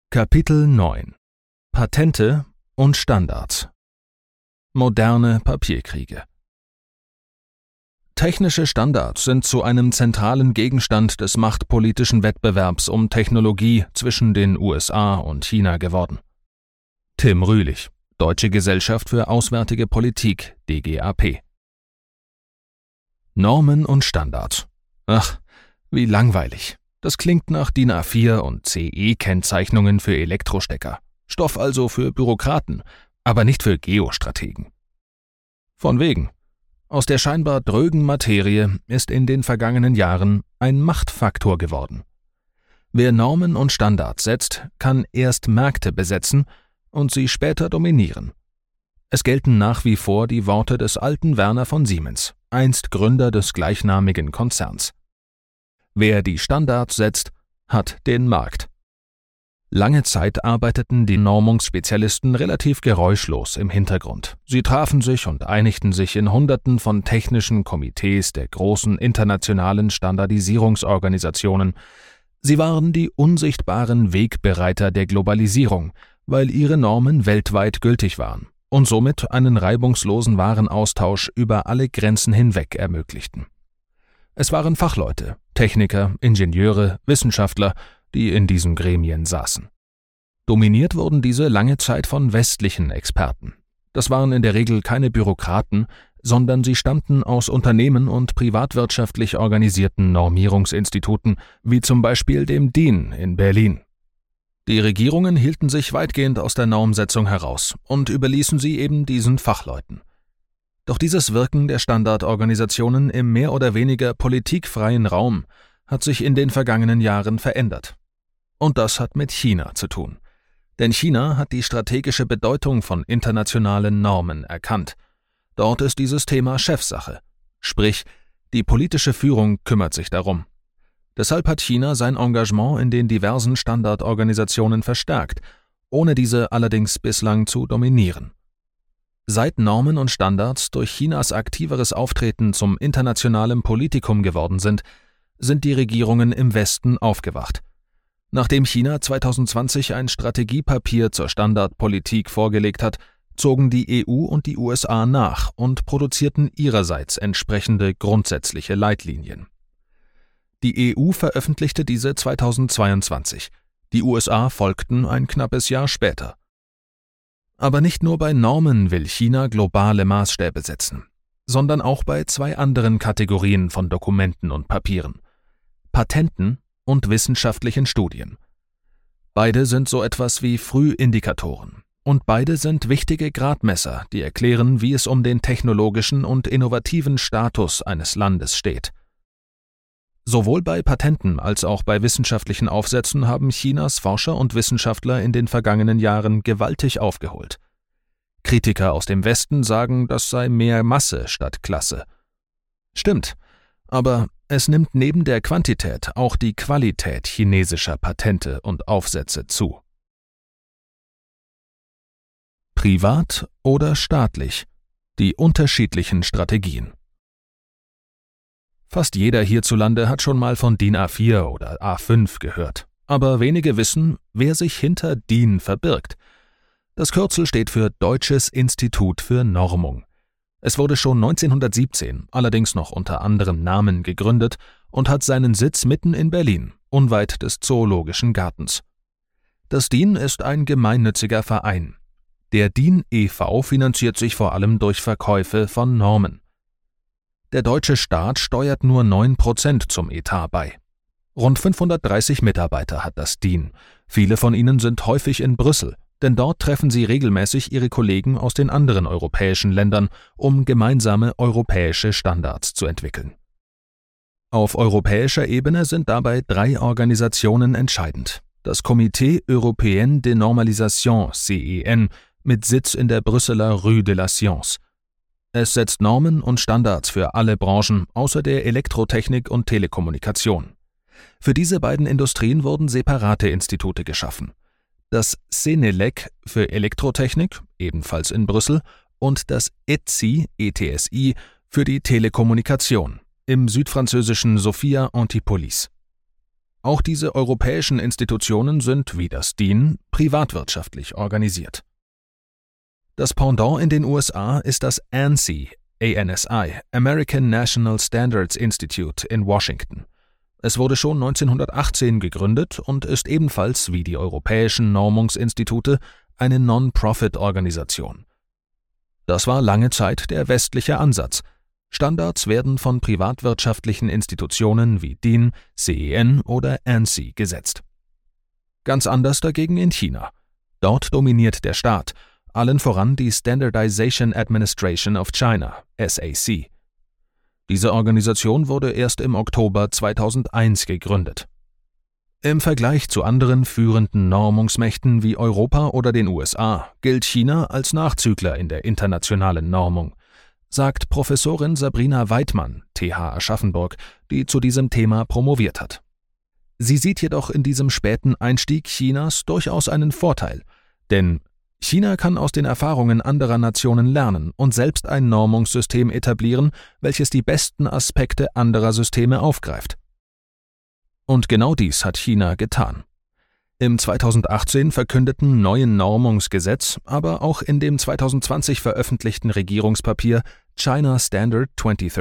Kapitel 9 – Patente und Standards. Moderne Papierkriege. Technische Standards sind zu einem zentralen Gegenstand des machtpolitischen Wettbewerbs um Technologie zwischen den USA und China geworden. Tim Rühlich, Deutsche Gesellschaft für Auswärtige Politik, DGAP. Normen und Standards. Ach, wie langweilig. Das klingt nach DIN A4 und CE-Kennzeichnungen für Elektrostecker. Stoff also für Bürokraten, aber nicht für Geostrategen. Von wegen. Aus der scheinbar drögen Materie ist in den vergangenen Jahren ein Machtfaktor geworden. Wer Normen und Standards setzt, kann erst Märkte besetzen und sie später dominieren. Es gelten nach wie vor die Worte des alten Werner von Siemens, einst Gründer des gleichnamigen Konzerns. Wer die Standards setzt, hat den Markt. Lange Zeit arbeiteten die Normungsspezialisten relativ geräuschlos im Hintergrund. Sie trafen sich und einigten sich in Hunderten von technischen Komitees der großen internationalen Standardisierungsorganisationen. Sie waren die unsichtbaren Wegbereiter der Globalisierung, weil ihre Normen weltweit gültig waren und somit einen reibungslosen Warenaustausch über alle Grenzen hinweg ermöglichten. Es waren Fachleute, Techniker, Ingenieure, Wissenschaftler, die in diesen Gremien saßen. Dominiert wurden diese lange Zeit von westlichen Experten. Das waren in der Regel keine Bürokraten, sondern sie stammten aus Unternehmen und privatwirtschaftlich organisierten Normierungsinstituten, wie zum Beispiel dem DIN in Berlin. Die Regierungen hielten sich weitgehend aus der Normsetzung heraus und überließen sie eben diesen Fachleuten. Doch dieses Wirken der Standardorganisationen im mehr oder weniger politikfreien Raum hat sich in den vergangenen Jahren verändert. Und das hat mit China zu tun. Denn China hat die strategische Bedeutung von internationalen Normen erkannt. Dort ist dieses Thema Chefsache. Sprich, die politische Führung kümmert sich darum. Deshalb hat China sein Engagement in den diversen Standardorganisationen verstärkt, ohne diese allerdings bislang zu dominieren. Seit Normen und Standards durch Chinas aktiveres Auftreten zum internationalen Politikum geworden sind die Regierungen im Westen aufgewacht. Nachdem China 2020 ein Strategiepapier zur Standardpolitik vorgelegt hat, zogen die EU und die USA nach und produzierten ihrerseits entsprechende grundsätzliche Leitlinien. Die EU veröffentlichte diese 2022, die USA folgten ein knappes Jahr später. Aber nicht nur bei Normen will China globale Maßstäbe setzen, sondern auch bei zwei anderen Kategorien von Dokumenten und Papieren: Patenten und wissenschaftlichen Studien. Beide sind so etwas wie Frühindikatoren und beide sind wichtige Gradmesser, die erklären, wie es um den technologischen und innovativen Status eines Landes steht. Sowohl bei Patenten als auch bei wissenschaftlichen Aufsätzen haben Chinas Forscher und Wissenschaftler in den vergangenen Jahren gewaltig aufgeholt. Kritiker aus dem Westen sagen, das sei mehr Masse statt Klasse. Stimmt, aber es nimmt neben der Quantität auch die Qualität chinesischer Patente und Aufsätze zu. Privat oder staatlich? Die unterschiedlichen Strategien. Fast jeder hierzulande hat schon mal von DIN A4 oder A5 gehört. Aber wenige wissen, wer sich hinter DIN verbirgt. Das Kürzel steht für Deutsches Institut für Normung. Es wurde schon 1917, allerdings noch unter anderem Namen gegründet und hat seinen Sitz mitten in Berlin, unweit des Zoologischen Gartens. Das DIN ist ein gemeinnütziger Verein. Der DIN e.V. finanziert sich vor allem durch Verkäufe von Normen. Der deutsche Staat steuert nur 9% zum Etat bei. Rund 530 Mitarbeiter hat das DIN. Viele von ihnen sind häufig in Brüssel, denn dort treffen sie regelmäßig ihre Kollegen aus den anderen europäischen Ländern, um gemeinsame europäische Standards zu entwickeln. Auf europäischer Ebene sind dabei 3 Organisationen entscheidend: das Comité Européen de Normalisation (CEN) mit Sitz in der Brüsseler Rue de la Science. Es setzt Normen und Standards für alle Branchen außer der Elektrotechnik und Telekommunikation. Für diese beiden Industrien wurden separate Institute geschaffen: das CENELEC für Elektrotechnik, ebenfalls in Brüssel, und das ETSI für die Telekommunikation im südfranzösischen Sophia Antipolis. Auch diese europäischen Institutionen sind, wie das DIN, privatwirtschaftlich organisiert. Das Pendant in den USA ist das ANSI, American National Standards Institute in Washington. Es wurde schon 1918 gegründet und ist ebenfalls, wie die europäischen Normungsinstitute, eine Non-Profit-Organisation. Das war lange Zeit der westliche Ansatz. Standards werden von privatwirtschaftlichen Institutionen wie DIN, CEN oder ANSI gesetzt. Ganz anders dagegen in China. Dort dominiert der Staat, allen voran die Standardization Administration of China, SAC. Diese Organisation wurde erst im Oktober 2001 gegründet. Im Vergleich zu anderen führenden Normungsmächten wie Europa oder den USA gilt China als Nachzügler in der internationalen Normung, sagt Professorin Sabrina Weidmann, TH Aschaffenburg, die zu diesem Thema promoviert hat. Sie sieht jedoch in diesem späten Einstieg Chinas durchaus einen Vorteil, denn China kann aus den Erfahrungen anderer Nationen lernen und selbst ein Normungssystem etablieren, welches die besten Aspekte anderer Systeme aufgreift. Und genau dies hat China getan. Im 2018 verkündeten neuen Normungsgesetz, aber auch in dem 2020 veröffentlichten Regierungspapier China Standard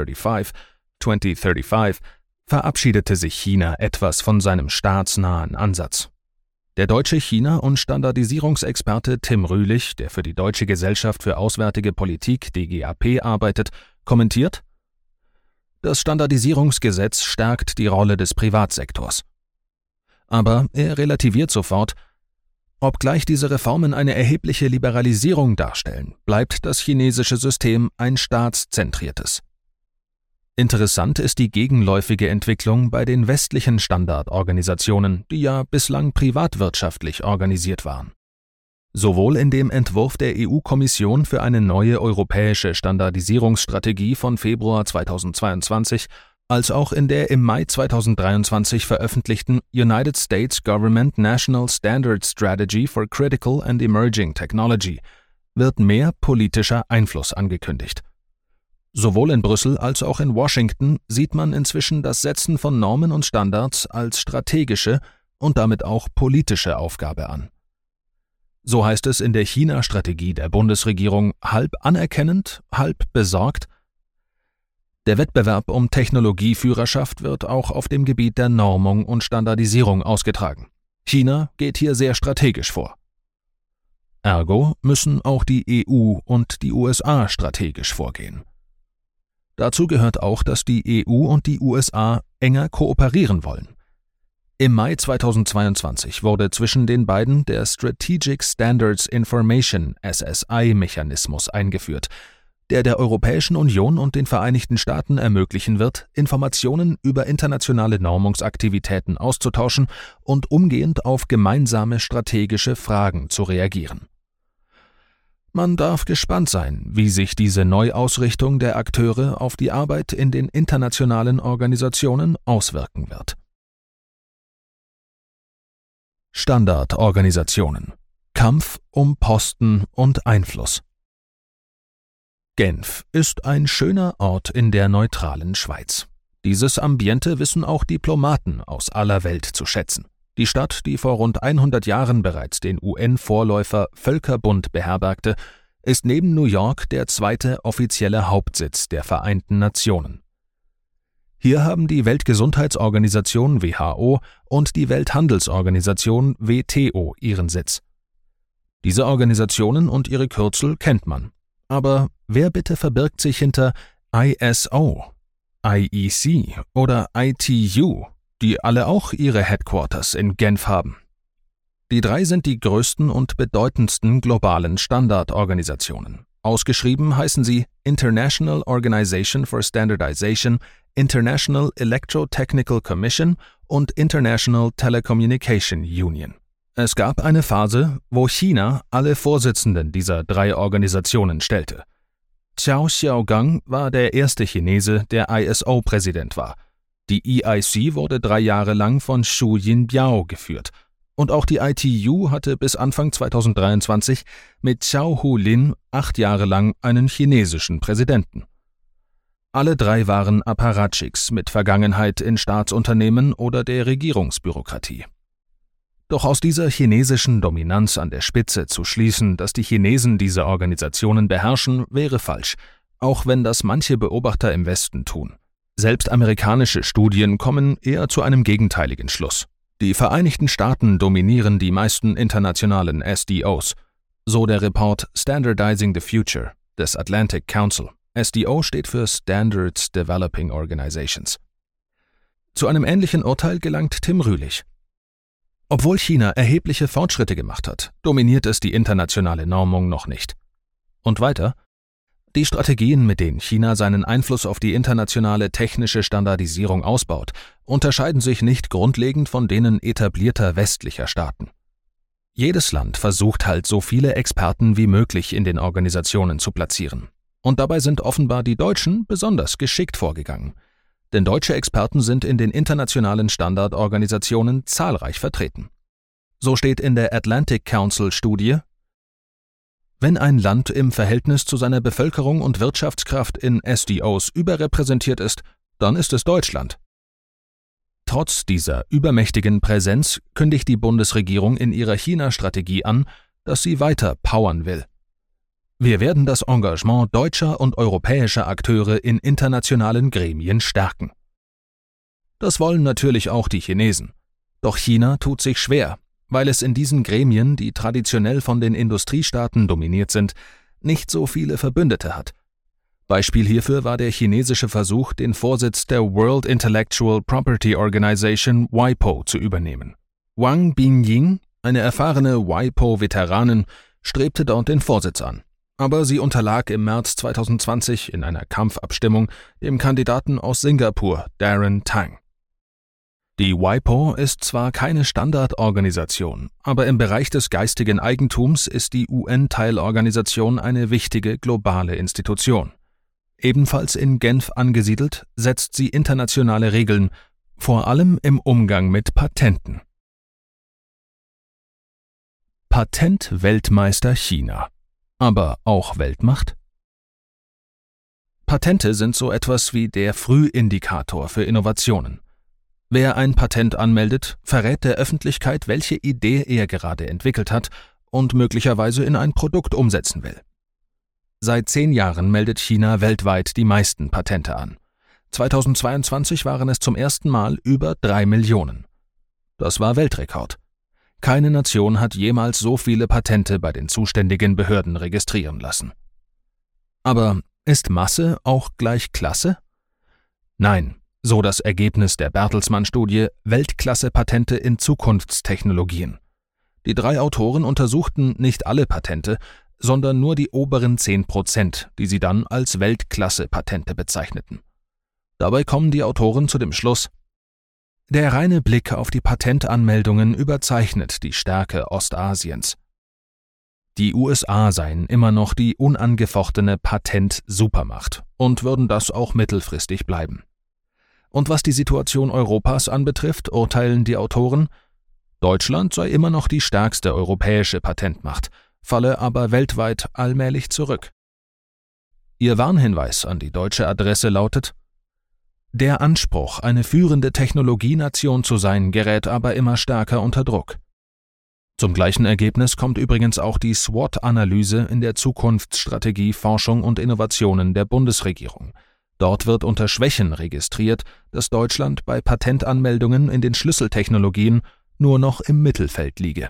2035 verabschiedete sich China etwas von seinem staatsnahen Ansatz. Der deutsche China- und Standardisierungsexperte Tim Rühlich, der für die Deutsche Gesellschaft für Auswärtige Politik DGAP arbeitet, kommentiert: Das Standardisierungsgesetz stärkt die Rolle des Privatsektors. Aber er relativiert sofort: Obgleich diese Reformen eine erhebliche Liberalisierung darstellen, bleibt das chinesische System ein staatszentriertes. Interessant ist die gegenläufige Entwicklung bei den westlichen Standardorganisationen, die ja bislang privatwirtschaftlich organisiert waren. Sowohl in dem Entwurf der EU-Kommission für eine neue europäische Standardisierungsstrategie von Februar 2022 als auch in der im Mai 2023 veröffentlichten United States Government National Standard Strategy for Critical and Emerging Technology wird mehr politischer Einfluss angekündigt. Sowohl in Brüssel als auch in Washington sieht man inzwischen das Setzen von Normen und Standards als strategische und damit auch politische Aufgabe an. So heißt es in der China-Strategie der Bundesregierung halb anerkennend, halb besorgt: Der Wettbewerb um Technologieführerschaft wird auch auf dem Gebiet der Normung und Standardisierung ausgetragen. China geht hier sehr strategisch vor. Ergo müssen auch die EU und die USA strategisch vorgehen. Dazu gehört auch, dass die EU und die USA enger kooperieren wollen. Im Mai 2022 wurde zwischen den beiden der Strategic Standards Information (SSI)-Mechanismus eingeführt, der Europäischen Union und den Vereinigten Staaten ermöglichen wird, Informationen über internationale Normungsaktivitäten auszutauschen und umgehend auf gemeinsame strategische Fragen zu reagieren. Man darf gespannt sein, wie sich diese Neuausrichtung der Akteure auf die Arbeit in den internationalen Organisationen auswirken wird. Standardorganisationen: Kampf um Posten und Einfluss. Genf ist ein schöner Ort in der neutralen Schweiz. Dieses Ambiente wissen auch Diplomaten aus aller Welt zu schätzen. Die Stadt, die vor rund 100 Jahren bereits den UN-Vorläufer Völkerbund beherbergte, ist neben New York der zweite offizielle Hauptsitz der Vereinten Nationen. Hier haben die Weltgesundheitsorganisation WHO und die Welthandelsorganisation WTO ihren Sitz. Diese Organisationen und ihre Kürzel kennt man. Aber wer bitte verbirgt sich hinter ISO, IEC oder ITU, die alle auch ihre Headquarters in Genf haben? Die drei sind die größten und bedeutendsten globalen Standardorganisationen. Ausgeschrieben heißen sie International Organization for Standardization, International Electrotechnical Commission und International Telecommunication Union. Es gab eine Phase, wo China alle Vorsitzenden dieser drei Organisationen stellte. Qiao Xiaogang war der erste Chinese, der ISO-Präsident war. Die EIC wurde 3 Jahre lang von Xu Yinbiao geführt. Und auch die ITU hatte bis Anfang 2023 mit Zhao Hulin 8 Jahre lang einen chinesischen Präsidenten. Alle drei waren Apparatchiks mit Vergangenheit in Staatsunternehmen oder der Regierungsbürokratie. Doch aus dieser chinesischen Dominanz an der Spitze zu schließen, dass die Chinesen diese Organisationen beherrschen, wäre falsch, auch wenn das manche Beobachter im Westen tun. Selbst amerikanische Studien kommen eher zu einem gegenteiligen Schluss. Die Vereinigten Staaten dominieren die meisten internationalen SDOs, so der Report Standardizing the Future des Atlantic Council. SDO steht für Standards Developing Organizations. Zu einem ähnlichen Urteil gelangt Tim Rühlich. Obwohl China erhebliche Fortschritte gemacht hat, dominiert es die internationale Normung noch nicht. Und weiter: Die Strategien, mit denen China seinen Einfluss auf die internationale technische Standardisierung ausbaut, unterscheiden sich nicht grundlegend von denen etablierter westlicher Staaten. Jedes Land versucht halt, so viele Experten wie möglich in den Organisationen zu platzieren. Und dabei sind offenbar die Deutschen besonders geschickt vorgegangen. Denn deutsche Experten sind in den internationalen Standardorganisationen zahlreich vertreten. So steht in der Atlantic Council Studie: Wenn ein Land im Verhältnis zu seiner Bevölkerung und Wirtschaftskraft in SDOs überrepräsentiert ist, dann ist es Deutschland. Trotz dieser übermächtigen Präsenz kündigt die Bundesregierung in ihrer China-Strategie an, dass sie weiter powern will. Wir werden das Engagement deutscher und europäischer Akteure in internationalen Gremien stärken. Das wollen natürlich auch die Chinesen. Doch China tut sich schwer, weil es in diesen Gremien, die traditionell von den Industriestaaten dominiert sind, nicht so viele Verbündete hat. Beispiel hierfür war der chinesische Versuch, den Vorsitz der World Intellectual Property Organization WIPO zu übernehmen. Wang Binying, eine erfahrene WIPO-Veteranin, strebte dort den Vorsitz an. Aber sie unterlag im März 2020 in einer Kampfabstimmung dem Kandidaten aus Singapur, Darren Tang. Die WIPO ist zwar keine Standardorganisation, aber im Bereich des geistigen Eigentums ist die UN-Teilorganisation eine wichtige globale Institution. Ebenfalls in Genf angesiedelt, setzt sie internationale Regeln, vor allem im Umgang mit Patenten. Patentweltmeister China. Aber auch Weltmacht? Patente sind so etwas wie der Frühindikator für Innovationen. Wer ein Patent anmeldet, verrät der Öffentlichkeit, welche Idee er gerade entwickelt hat und möglicherweise in ein Produkt umsetzen will. Seit 10 Jahren meldet China weltweit die meisten Patente an. 2022 waren es zum ersten Mal über 3 Millionen. Das war Weltrekord. Keine Nation hat jemals so viele Patente bei den zuständigen Behörden registrieren lassen. Aber ist Masse auch gleich Klasse? Nein, so das Ergebnis der Bertelsmann-Studie Weltklasse-Patente in Zukunftstechnologien. Die 3 Autoren untersuchten nicht alle Patente, sondern nur die oberen 10%, die sie dann als Weltklasse-Patente bezeichneten. Dabei kommen die Autoren zu dem Schluss: Der reine Blick auf die Patentanmeldungen überzeichnet die Stärke Ostasiens. Die USA seien immer noch die unangefochtene Patent-Supermacht und würden das auch mittelfristig bleiben. Und was die Situation Europas anbetrifft, urteilen die Autoren: Deutschland sei immer noch die stärkste europäische Patentmacht, falle aber weltweit allmählich zurück. Ihr Warnhinweis an die deutsche Adresse lautet: Der Anspruch, eine führende Technologienation zu sein, gerät aber immer stärker unter Druck. Zum gleichen Ergebnis kommt übrigens auch die SWOT-Analyse in der Zukunftsstrategie Forschung und Innovationen der Bundesregierung. Dort wird unter Schwächen registriert, dass Deutschland bei Patentanmeldungen in den Schlüsseltechnologien nur noch im Mittelfeld liege.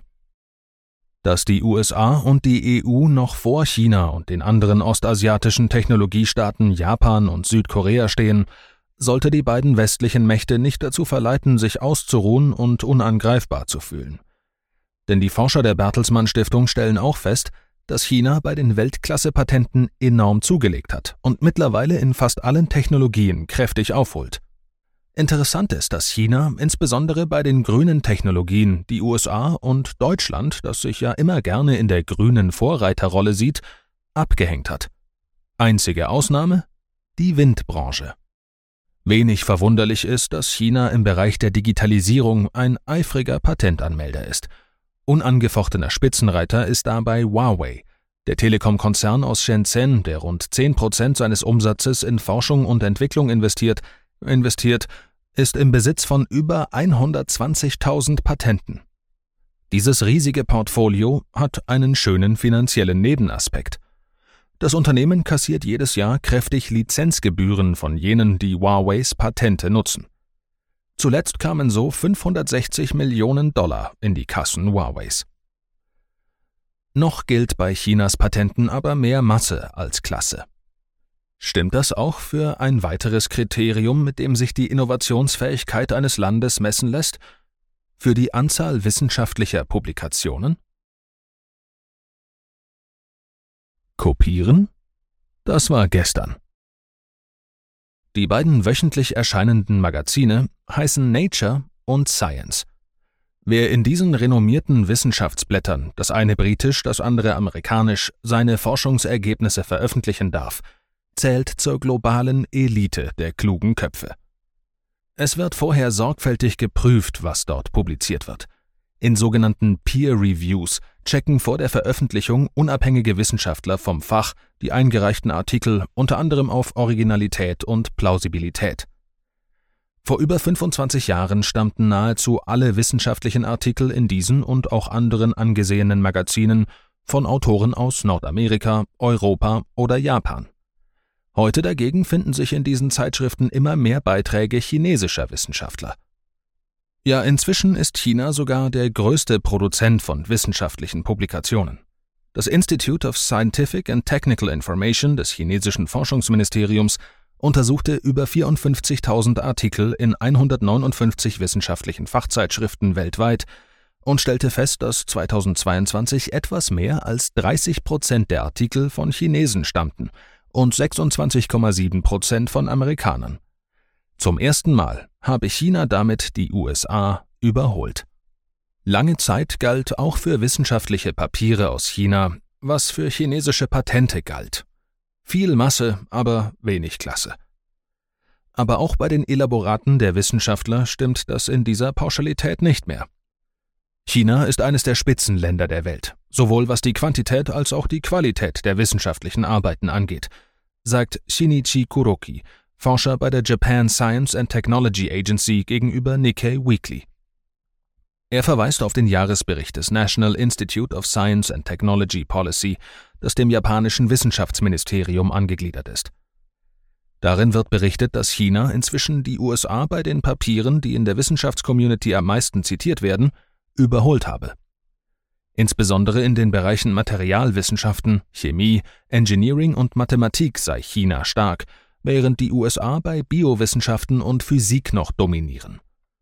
Dass die USA und die EU noch vor China und den anderen ostasiatischen Technologiestaaten Japan und Südkorea stehen, sollte die beiden westlichen Mächte nicht dazu verleiten, sich auszuruhen und unangreifbar zu fühlen. Denn die Forscher der Bertelsmann Stiftung stellen auch fest, dass China bei den Weltklasse-Patenten enorm zugelegt hat und mittlerweile in fast allen Technologien kräftig aufholt. Interessant ist, dass China, insbesondere bei den grünen Technologien, die USA und Deutschland, das sich ja immer gerne in der grünen Vorreiterrolle sieht, abgehängt hat. Einzige Ausnahme: die Windbranche. Wenig verwunderlich ist, dass China im Bereich der Digitalisierung ein eifriger Patentanmelder ist. Unangefochtener Spitzenreiter ist dabei Huawei, Der Telekom-Konzern aus Shenzhen, der rund 10% seines Umsatzes in Forschung und Entwicklung investiert, ist im Besitz von über 120.000 Patenten. Dieses riesige Portfolio hat einen schönen finanziellen Nebenaspekt. Das Unternehmen kassiert jedes Jahr kräftig Lizenzgebühren von jenen, die Huaweis Patente nutzen. Zuletzt kamen so $560 Millionen in die Kassen Huaweis. Noch gilt bei Chinas Patenten aber mehr Masse als Klasse. Stimmt das auch für ein weiteres Kriterium, mit dem sich die Innovationsfähigkeit eines Landes messen lässt? Für die Anzahl wissenschaftlicher Publikationen? Kopieren? Das war gestern. Die beiden wöchentlich erscheinenden Magazine heißen Nature und Science. Wer in diesen renommierten Wissenschaftsblättern, das eine britisch, das andere amerikanisch, seine Forschungsergebnisse veröffentlichen darf, zählt zur globalen Elite der klugen Köpfe. Es wird vorher sorgfältig geprüft, was dort publiziert wird. In sogenannten Peer Reviews checken vor der Veröffentlichung unabhängige Wissenschaftler vom Fach die eingereichten Artikel unter anderem auf Originalität und Plausibilität. Vor über 25 Jahren stammten nahezu alle wissenschaftlichen Artikel in diesen und auch anderen angesehenen Magazinen von Autoren aus Nordamerika, Europa oder Japan. Heute dagegen finden sich in diesen Zeitschriften immer mehr Beiträge chinesischer Wissenschaftler. Ja, inzwischen ist China sogar der größte Produzent von wissenschaftlichen Publikationen. Das Institute of Scientific and Technical Information des chinesischen Forschungsministeriums untersuchte über 54.000 Artikel in 159 wissenschaftlichen Fachzeitschriften weltweit und stellte fest, dass 2022 etwas mehr als 30% der Artikel von Chinesen stammten und 26,7% von Amerikanern. Zum ersten Mal habe China damit die USA überholt. Lange Zeit galt auch für wissenschaftliche Papiere aus China, was für chinesische Patente galt. Viel Masse, aber wenig Klasse. Aber auch bei den Elaboraten der Wissenschaftler stimmt das in dieser Pauschalität nicht mehr. China ist eines der Spitzenländer der Welt, sowohl was die Quantität als auch die Qualität der wissenschaftlichen Arbeiten angeht, sagt Shinichi Kuroki, Forscher bei der Japan Science and Technology Agency gegenüber Nikkei Weekly. Er verweist auf den Jahresbericht des National Institute of Science and Technology Policy, das dem japanischen Wissenschaftsministerium angegliedert ist. Darin wird berichtet, dass China inzwischen die USA bei den Papieren, die in der Wissenschaftscommunity am meisten zitiert werden, überholt habe. Insbesondere in den Bereichen Materialwissenschaften, Chemie, Engineering und Mathematik sei China stark, während die USA bei Biowissenschaften und Physik noch dominieren.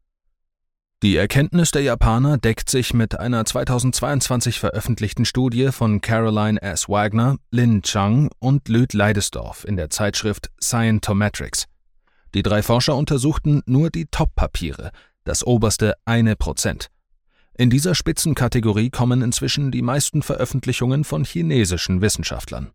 Die Erkenntnis der Japaner deckt sich mit einer 2022 veröffentlichten Studie von Caroline S. Wagner, Lin Chang und Lüd Leidesdorf in der Zeitschrift Scientometrics. Die 3 Forscher untersuchten nur die Top-Papiere, das oberste 1%. In dieser Spitzenkategorie kommen inzwischen die meisten Veröffentlichungen von chinesischen Wissenschaftlern.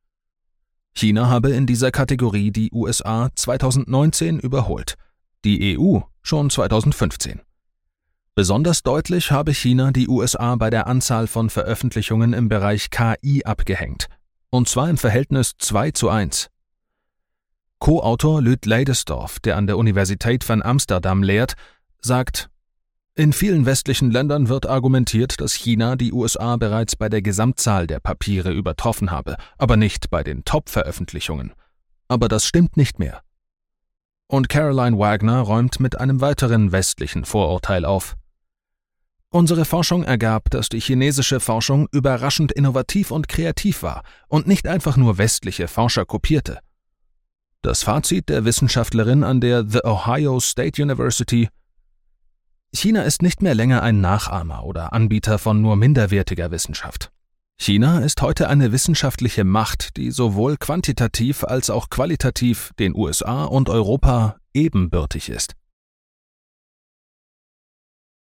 China habe in dieser Kategorie die USA 2019 überholt, die EU schon 2015. Besonders deutlich habe China die USA bei der Anzahl von Veröffentlichungen im Bereich KI abgehängt, und zwar im Verhältnis 2:1. Co-Autor Lüd Leidesdorf, der an der Universiteit van Amsterdam lehrt, sagt: In vielen westlichen Ländern wird argumentiert, dass China die USA bereits bei der Gesamtzahl der Papiere übertroffen habe, aber nicht bei den Top-Veröffentlichungen. Aber das stimmt nicht mehr. Und Caroline Wagner räumt mit einem weiteren westlichen Vorurteil auf. Unsere Forschung ergab, dass die chinesische Forschung überraschend innovativ und kreativ war und nicht einfach nur westliche Forscher kopierte. Das Fazit der Wissenschaftlerin an der The Ohio State University: China ist nicht mehr länger ein Nachahmer oder Anbieter von nur minderwertiger Wissenschaft. China ist heute eine wissenschaftliche Macht, die sowohl quantitativ als auch qualitativ den USA und Europa ebenbürtig ist.